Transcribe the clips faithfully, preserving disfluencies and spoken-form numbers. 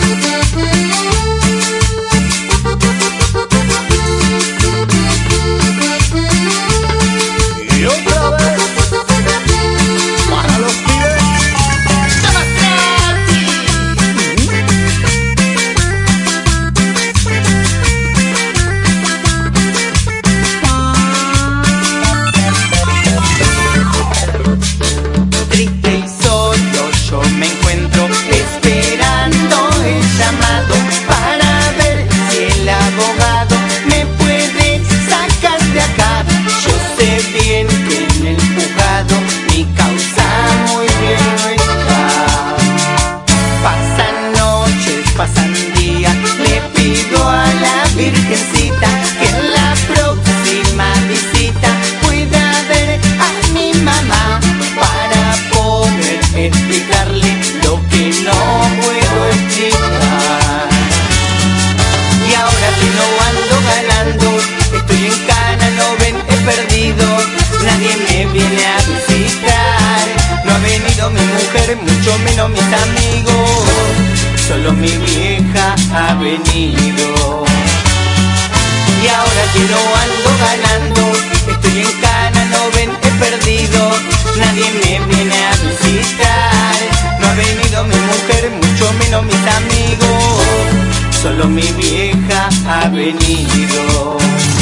Virgencita, que en la próxima visita pueda ver a mi mamá para poder explicarle lo que no puedo explicar. Y ahora que no ando ganando, estoy en cana, no ven, he perdido, nadie me viene a visitar. No ha venido mi mujer, mucho menos mis amigos, solo mi vieja ha venido. Y ahora que no ando ganando, estoy en cana, no ven, he perdido, nadie me viene a visitar. No ha venido mi mujer, mucho menos mis amigos, solo mi vieja ha venido.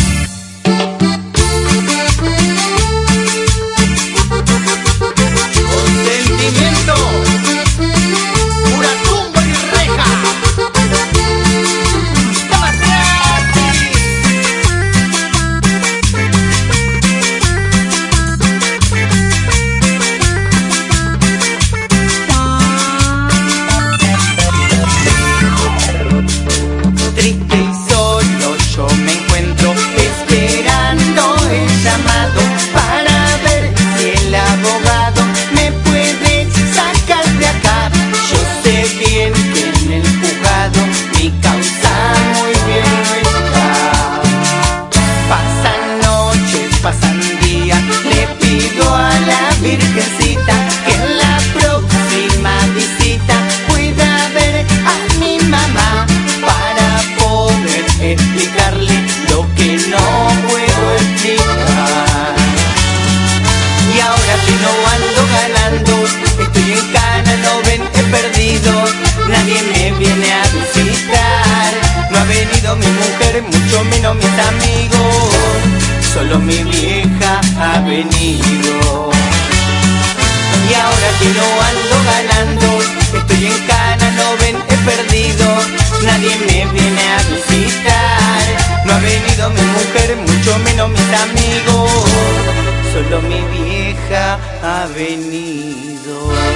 Virgencita, que en la próxima visita pueda ver a mi mamá para poder explicarle lo que no puedo explicar. Y ahora que no ando ganando, estoy en cana, no ven, he perdido, nadie me viene a visitar. No ha venido mi mujer, mucho menos mis amigos, solo mi vieja ha venido. Y ahora que no ando ganando, estoy en cana, no ven, he perdido, nadie me viene a visitar. No ha venido mi mujer, mucho menos mis amigos, solo mi vieja ha venido.